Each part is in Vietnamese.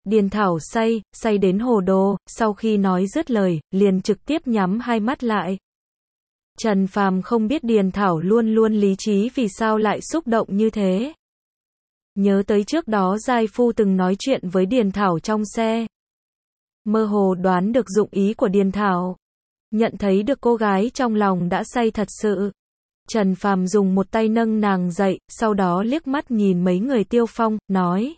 Điền Thảo say đến hồ đồ, sau khi nói dứt lời, liền trực tiếp nhắm hai mắt lại. Trần Phàm không biết Điền Thảo luôn luôn lý trí vì sao lại xúc động như thế. Nhớ tới trước đó giai phu từng nói chuyện với Điền Thảo trong xe. Mơ hồ đoán được dụng ý của Điền Thảo. Nhận thấy được cô gái trong lòng đã say thật sự. Trần Phàm dùng một tay nâng nàng dậy, sau đó liếc mắt nhìn mấy người Tiêu Phong, nói.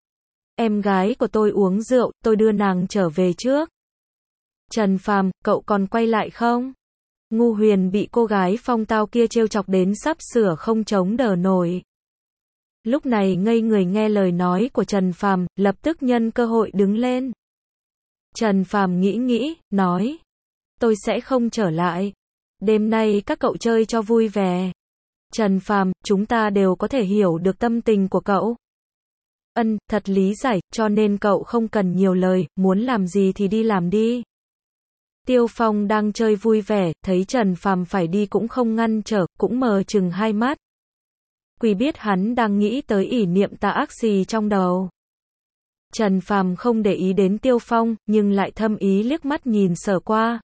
Em gái của tôi uống rượu, tôi đưa nàng trở về trước. Trần Phàm, cậu còn quay lại không? Ngu Huyền bị cô gái phong tao kia trêu chọc đến sắp sửa không chống đỡ nổi. Lúc này ngây người nghe lời nói của Trần Phàm, lập tức nhân cơ hội đứng lên. Trần Phàm nghĩ, nói. Tôi sẽ không trở lại. Đêm nay các cậu chơi cho vui vẻ. Trần Phàm, chúng ta đều có thể hiểu được tâm tình của cậu. Thật lý giải, cho nên cậu không cần nhiều lời, muốn làm gì thì đi làm đi. Tiêu Phong đang chơi vui vẻ, thấy Trần Phàm phải đi cũng không ngăn trở, cũng mờ chừng hai mắt. Quỷ biết hắn đang nghĩ tới ỷ niệm tà ác gì trong đầu. Trần Phàm không để ý đến Tiêu Phong, nhưng lại thâm ý liếc mắt nhìn Sở Qua.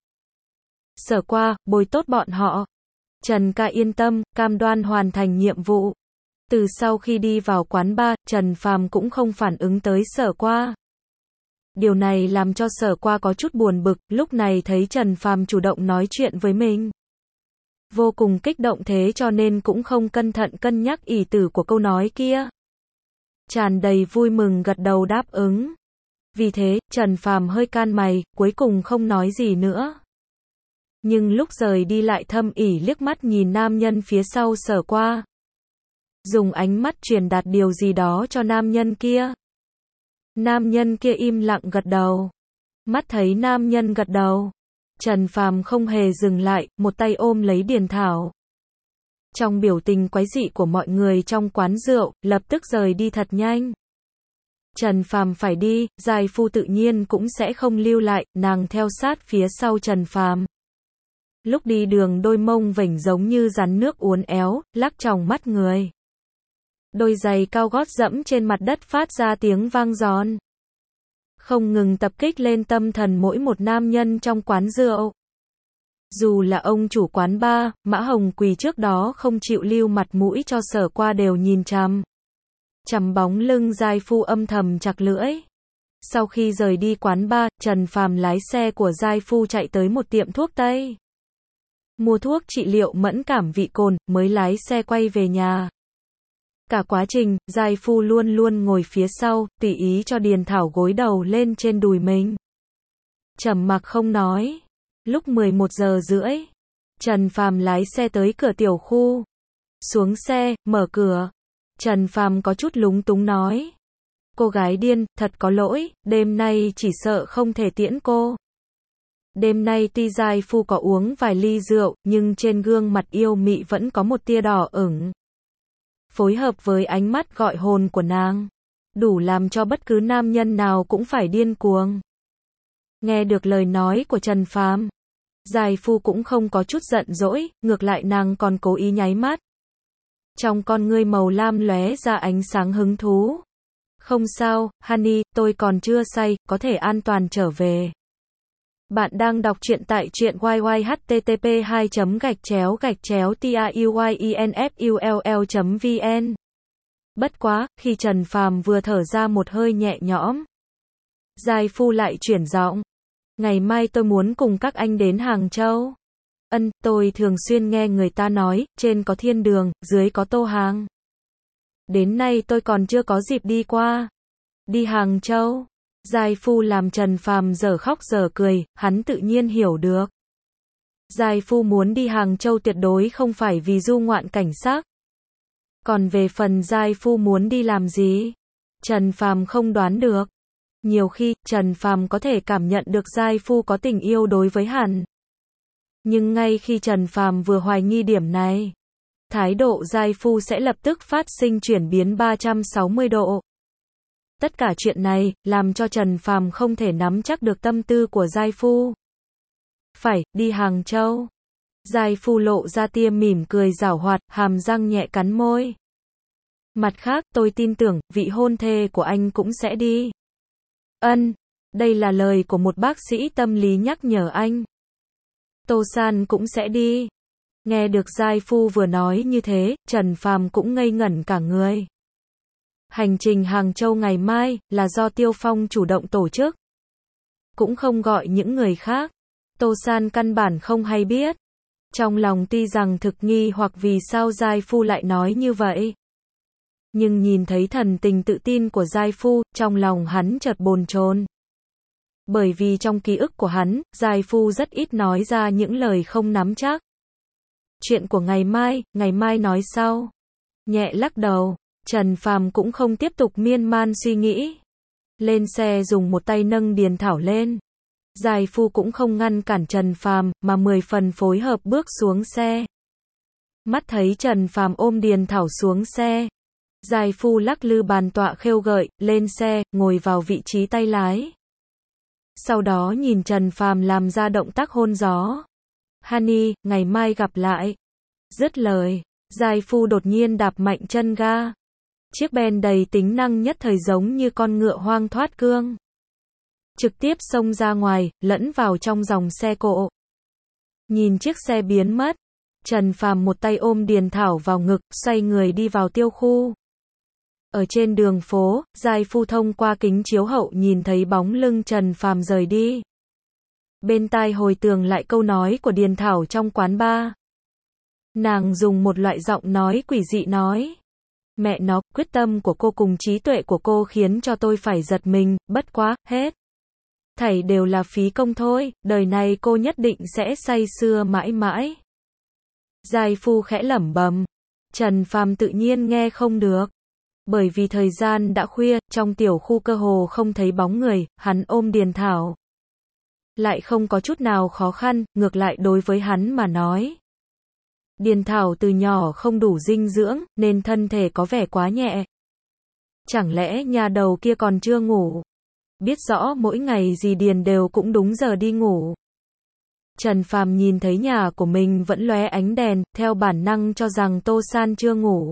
Sở Qua, bồi tốt bọn họ. Trần ca yên tâm, cam đoan hoàn thành nhiệm vụ. Từ sau khi đi vào quán bar, Trần Phàm cũng không phản ứng tới Sở Qua. Điều này làm cho Sở Qua có chút buồn bực, lúc này thấy Trần Phàm chủ động nói chuyện với mình. Vô cùng kích động thế cho nên cũng không cẩn thận cân nhắc ý tử của câu nói kia. Tràn đầy vui mừng gật đầu đáp ứng. Vì thế, Trần Phàm hơi can mày, cuối cùng không nói gì nữa. Nhưng lúc rời đi lại thâm ỉ liếc mắt nhìn nam nhân phía sau Sở Qua. Dùng ánh mắt truyền đạt điều gì đó cho nam nhân kia. Nam nhân kia im lặng gật đầu. Mắt thấy nam nhân gật đầu. Trần Phàm không hề dừng lại, một tay ôm lấy Điền Thảo. Trong biểu tình quái dị của mọi người trong quán rượu, lập tức rời đi thật nhanh. Trần Phàm phải đi, giai phu tự nhiên cũng sẽ không lưu lại, nàng theo sát phía sau Trần Phàm. Lúc đi đường đôi mông vểnh giống như rắn nước uốn éo, lắc tròng mắt người. Đôi giày cao gót dẫm trên mặt đất phát ra tiếng vang giòn. Không ngừng tập kích lên tâm thần mỗi một nam nhân trong quán rượu. Dù là ông chủ quán bar, Mã Hồng Quỳ trước đó không chịu lưu mặt mũi cho Sở Qua đều nhìn chằm bóng lưng giai phu âm thầm chặt lưỡi. Sau khi rời đi quán bar, Trần Phàm lái xe của giai phu chạy tới một tiệm thuốc Tây. Mua thuốc trị liệu mẫn cảm vị cồn, mới lái xe quay về nhà. Cả quá trình, giai phu luôn luôn ngồi phía sau, tùy ý cho Điền Thảo gối đầu lên trên đùi mình. Trầm mặc không nói. Lúc 11:30, Trần Phàm lái xe tới cửa tiểu khu. Xuống xe, mở cửa. Trần Phàm có chút lúng túng nói. Cô gái điên, thật có lỗi, đêm nay chỉ sợ không thể tiễn cô. Đêm nay tuy giai phu có uống vài ly rượu, nhưng trên gương mặt yêu mị vẫn có một tia đỏ ửng. Phối hợp với ánh mắt gọi hồn của nàng, đủ làm cho bất cứ nam nhân nào cũng phải điên cuồng. Nghe được lời nói của Trần Phàm, giai phu cũng không có chút giận dỗi, ngược lại nàng còn cố ý nháy mắt. Trong con ngươi màu lam lóe ra ánh sáng hứng thú. Không sao, honey, tôi còn chưa say, có thể an toàn trở về. Bạn đang đọc truyện tại truyện YY http://TAUYINFULL.VN. Bất quá, khi Trần Phàm vừa thở ra một hơi nhẹ nhõm, giai phu lại chuyển giọng. Ngày mai tôi muốn cùng các anh đến Hàng Châu. Tôi thường xuyên nghe người ta nói, trên có thiên đường, dưới có Tô Hàng. Đến nay tôi còn chưa có dịp đi qua. Đi Hàng Châu. Giai phu làm Trần Phàm dở khóc dở cười, hắn tự nhiên hiểu được. Giai phu muốn đi Hàng Châu tuyệt đối không phải vì du ngoạn cảnh sắc. Còn về phần giai phu muốn đi làm gì, Trần Phàm không đoán được. Nhiều khi, Trần Phàm có thể cảm nhận được giai phu có tình yêu đối với hắn. Nhưng ngay khi Trần Phàm vừa hoài nghi điểm này, thái độ giai phu sẽ lập tức phát sinh chuyển biến 360 độ. Tất cả chuyện này, làm cho Trần Phàm không thể nắm chắc được tâm tư của giai phu. Phải, đi Hàng Châu. Giai phu lộ ra tia mỉm cười giảo hoạt, hàm răng nhẹ cắn môi. Mặt khác, tôi tin tưởng, vị hôn thê của anh cũng sẽ đi. Ân, đây là lời của một bác sĩ tâm lý nhắc nhở anh. Tô San cũng sẽ đi. Nghe được giai phu vừa nói như thế, Trần Phàm cũng ngây ngẩn cả người. Hành trình Hàng Châu ngày mai là do Tiêu Phong chủ động tổ chức. Cũng không gọi những người khác. Tô San căn bản không hay biết. Trong lòng tuy rằng thực nghi hoặc vì sao giai phu lại nói như vậy. Nhưng nhìn thấy thần tình tự tin của giai phu, trong lòng hắn chợt bồn chồn. Bởi vì trong ký ức của hắn, giai phu rất ít nói ra những lời không nắm chắc. Chuyện của ngày mai nói sau. Nhẹ lắc đầu, Trần Phàm cũng không tiếp tục miên man suy nghĩ. Lên xe dùng một tay nâng Điền Thảo lên. Giai phu cũng không ngăn cản Trần Phàm, mà 10 phần phối hợp bước xuống xe. Mắt thấy Trần Phàm ôm Điền Thảo xuống xe. Giai phu lắc lư bàn tọa khêu gợi, lên xe, ngồi vào vị trí tay lái. Sau đó nhìn Trần Phàm làm ra động tác hôn gió. Honey, ngày mai gặp lại. Dứt lời, giai phu đột nhiên đạp mạnh chân ga. Chiếc Ben đầy tính năng nhất thời giống như con ngựa hoang thoát cương. Trực tiếp xông ra ngoài, lẫn vào trong dòng xe cộ. Nhìn chiếc xe biến mất, Trần Phàm một tay ôm Điền Thảo vào ngực, xoay người đi vào tiêu khu. Ở trên đường phố, giai phu thông qua kính chiếu hậu nhìn thấy bóng lưng Trần Phàm rời đi. Bên tai hồi tưởng lại câu nói của Điền Thảo trong quán bar. Nàng dùng một loại giọng nói quỷ dị nói. Mẹ nó, quyết tâm của cô cùng trí tuệ của cô khiến cho tôi phải giật mình, bất quá, hết. Thảy đều là phí công thôi, đời này cô nhất định sẽ say sưa mãi mãi. Giai phu khẽ lẩm bẩm. Trần Phàm tự nhiên nghe không được. Bởi vì thời gian đã khuya, trong tiểu khu cơ hồ không thấy bóng người, hắn ôm Điền Thảo. Lại không có chút nào khó khăn, ngược lại đối với hắn mà nói. Điền Thảo từ nhỏ không đủ dinh dưỡng, nên thân thể có vẻ quá nhẹ. Chẳng lẽ nhà đầu kia còn chưa ngủ? Biết rõ mỗi ngày dì Điền đều cũng đúng giờ đi ngủ. Trần Phàm nhìn thấy nhà của mình vẫn lóe ánh đèn, theo bản năng cho rằng Tô San chưa ngủ.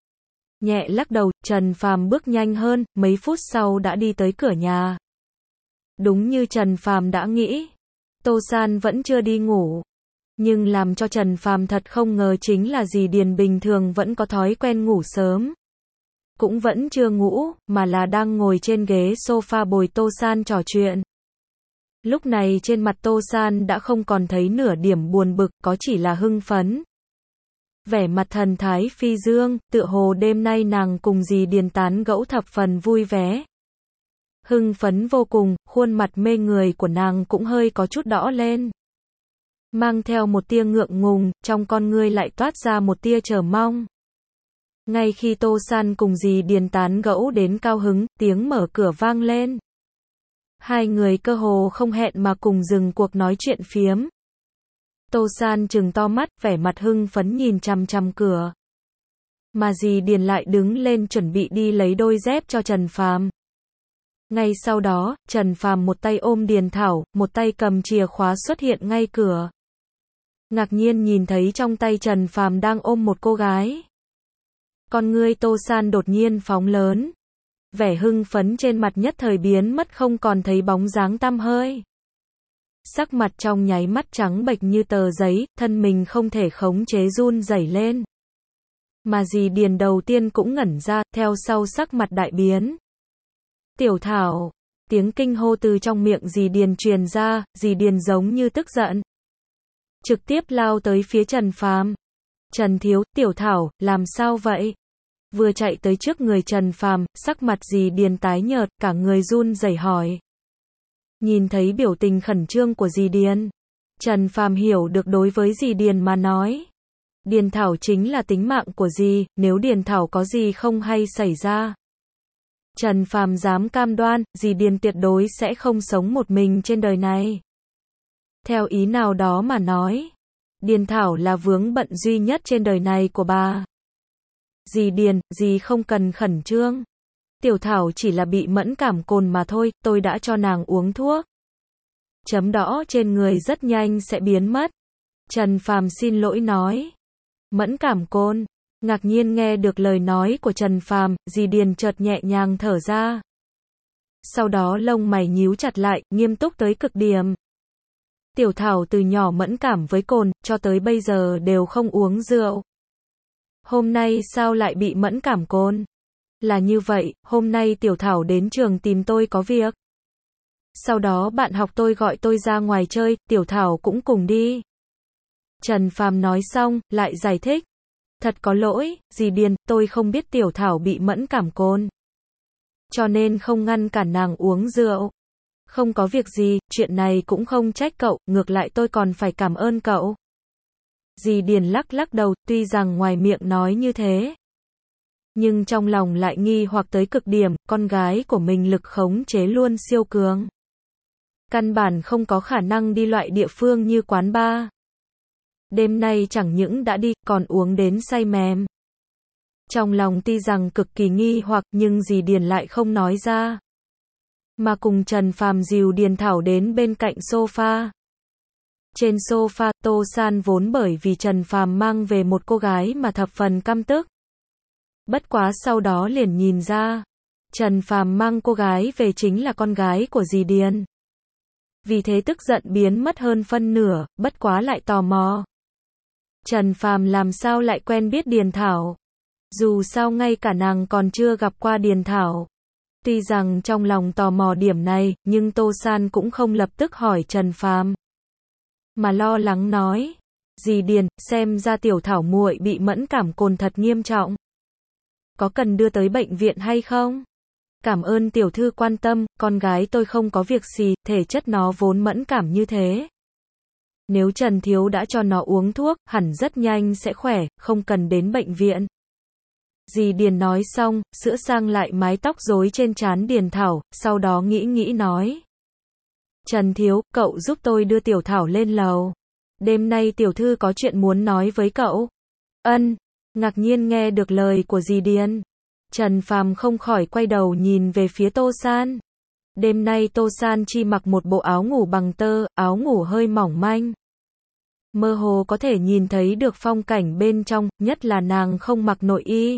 Nhẹ lắc đầu, Trần Phàm bước nhanh hơn, mấy phút sau đã đi tới cửa nhà. Đúng như Trần Phàm đã nghĩ, Tô San vẫn chưa đi ngủ. Nhưng làm cho Trần Phàm thật không ngờ chính là dì Điền bình thường vẫn có thói quen ngủ sớm. Cũng vẫn chưa ngủ, mà là đang ngồi trên ghế sofa bồi Tô San trò chuyện. Lúc này trên mặt Tô San đã không còn thấy nửa điểm buồn bực, có chỉ là hưng phấn. Vẻ mặt thần thái phi dương, tựa hồ đêm nay nàng cùng dì Điền tán gẫu thập phần vui vẻ. Hưng phấn vô cùng, khuôn mặt mê người của nàng cũng hơi có chút đỏ lên. Mang theo một tia ngượng ngùng, trong con ngươi lại toát ra một tia chờ mong. Ngay khi Tô San cùng dì Điền tán gẫu đến cao hứng, tiếng mở cửa vang lên. Hai người cơ hồ không hẹn mà cùng dừng cuộc nói chuyện phiếm. Tô San trừng to mắt, vẻ mặt hưng phấn nhìn chằm chằm cửa. Mà dì Điền lại đứng lên chuẩn bị đi lấy đôi dép cho Trần Phàm. Ngay sau đó, Trần Phàm một tay ôm Điền Thảo, một tay cầm chìa khóa xuất hiện ngay cửa. Ngạc nhiên nhìn thấy trong tay Trần Phàm đang ôm một cô gái. Con ngươi Tô San đột nhiên phóng lớn. Vẻ hưng phấn trên mặt nhất thời biến mất không còn thấy bóng dáng tăm hơi. Sắc mặt trong nháy mắt trắng bệch như tờ giấy, thân mình không thể khống chế run rẩy lên. Mà dì Điền đầu tiên cũng ngẩn ra, theo sau sắc mặt đại biến. Tiểu Thảo, tiếng kinh hô từ trong miệng dì Điền truyền ra, dì Điền giống như tức giận. Trực tiếp lao tới phía Trần Phàm. Trần thiếu, Tiểu Thảo, làm sao vậy? Vừa chạy tới trước người Trần Phàm, sắc mặt dì Điền tái nhợt, cả người run rẩy hỏi. Nhìn thấy biểu tình khẩn trương của dì Điền, Trần Phàm hiểu được đối với dì Điền mà nói. Điền Thảo chính là tính mạng của dì, nếu Điền Thảo có gì không hay xảy ra. Trần Phàm dám cam đoan, dì Điền tuyệt đối sẽ không sống một mình trên đời này. Theo ý nào đó mà nói, Điền Thảo là vướng bận duy nhất trên đời này của bà. Dì Điền, dì không cần khẩn trương. Tiểu Thảo chỉ là bị mẫn cảm cồn mà thôi, tôi đã cho nàng uống thuốc. Chấm đỏ trên người rất nhanh sẽ biến mất. Trần Phàm xin lỗi nói. Mẫn cảm cồn. Ngạc nhiên nghe được lời nói của Trần Phàm, dì Điền chợt nhẹ nhàng thở ra. Sau đó lông mày nhíu chặt lại, nghiêm túc tới cực điểm. Tiểu Thảo từ nhỏ mẫn cảm với cồn, cho tới bây giờ đều không uống rượu. Hôm nay sao lại bị mẫn cảm cồn? Là như vậy, hôm nay Tiểu Thảo đến trường tìm tôi có việc. Sau đó bạn học tôi gọi tôi ra ngoài chơi, Tiểu Thảo cũng cùng đi. Trần Phàm nói xong, lại giải thích. Thật có lỗi, dì Điền, tôi không biết Tiểu Thảo bị mẫn cảm cồn. Cho nên không ngăn cản nàng uống rượu. Không có việc gì, chuyện này cũng không trách cậu, ngược lại tôi còn phải cảm ơn cậu. Dì Điền lắc lắc đầu, tuy rằng ngoài miệng nói như thế, nhưng trong lòng lại nghi hoặc tới cực điểm, con gái của mình lực khống chế luôn siêu cường. Căn bản không có khả năng đi loại địa phương như quán bar. Đêm nay chẳng những đã đi, còn uống đến say mềm. Trong lòng tuy rằng cực kỳ nghi hoặc, nhưng dì Điền lại không nói ra. Mà cùng Trần Phàm dìu Điền Thảo đến bên cạnh sofa. Trên sofa, Tô San vốn bởi vì Trần Phàm mang về một cô gái mà thập phần căm tức. Bất quá sau đó liền nhìn ra, Trần Phàm mang cô gái về chính là con gái của dì Điền. Vì thế tức giận biến mất hơn phân nửa, bất quá lại tò mò. Trần Phàm làm sao lại quen biết Điền Thảo? Dù sao ngay cả nàng còn chưa gặp qua Điền Thảo. Tuy rằng trong lòng tò mò điểm này, nhưng Tô San cũng không lập tức hỏi Trần Phàm, mà lo lắng nói, dì Điền, xem ra Tiểu Thảo muội bị mẫn cảm cồn thật nghiêm trọng. Có cần đưa tới bệnh viện hay không? Cảm ơn tiểu thư quan tâm, con gái tôi không có việc gì, thể chất nó vốn mẫn cảm như thế. Nếu Trần Thiếu đã cho nó uống thuốc, hẳn rất nhanh sẽ khỏe, không cần đến bệnh viện. Dì Điền nói xong, sửa sang lại mái tóc rối trên trán Điền Thảo, sau đó nghĩ nói. Trần Thiếu, cậu giúp tôi đưa Tiểu Thảo lên lầu. Đêm nay tiểu thư có chuyện muốn nói với cậu. Ân, ngạc nhiên nghe được lời của dì Điền. Trần Phàm không khỏi quay đầu nhìn về phía Tô San. Đêm nay Tô San chỉ mặc một bộ áo ngủ bằng tơ, áo ngủ hơi mỏng manh. Mơ hồ có thể nhìn thấy được phong cảnh bên trong, nhất là nàng không mặc nội y.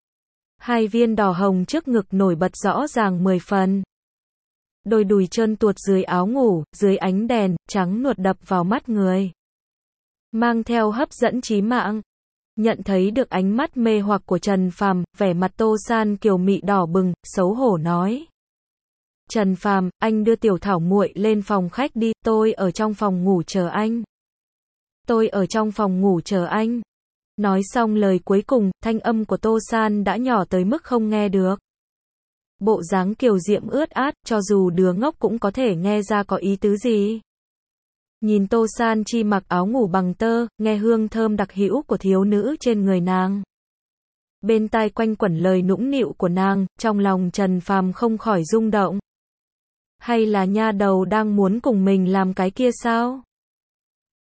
Hai viên đỏ hồng trước ngực nổi bật rõ ràng 10 phần. Đôi đùi trơn tuột dưới áo ngủ, dưới ánh đèn, trắng nuột đập vào mắt người. Mang theo hấp dẫn chí mạng. Nhận thấy được ánh mắt mê hoặc của Trần Phàm, vẻ mặt Tô San kiều mị đỏ bừng, xấu hổ nói. Trần Phàm, anh đưa Tiểu Thảo muội lên phòng khách đi, tôi ở trong phòng ngủ chờ anh. Tôi ở trong phòng ngủ chờ anh. Nói xong lời cuối cùng, thanh âm của Tô San đã nhỏ tới mức không nghe được. Bộ dáng kiều diễm ướt át, cho dù đứa ngốc cũng có thể nghe ra có ý tứ gì. Nhìn Tô San chi mặc áo ngủ bằng tơ, nghe hương thơm đặc hữu của thiếu nữ trên người nàng. Bên tai quanh quẩn lời nũng nịu của nàng, trong lòng Trần Phàm không khỏi rung động. Hay là nha đầu đang muốn cùng mình làm cái kia sao?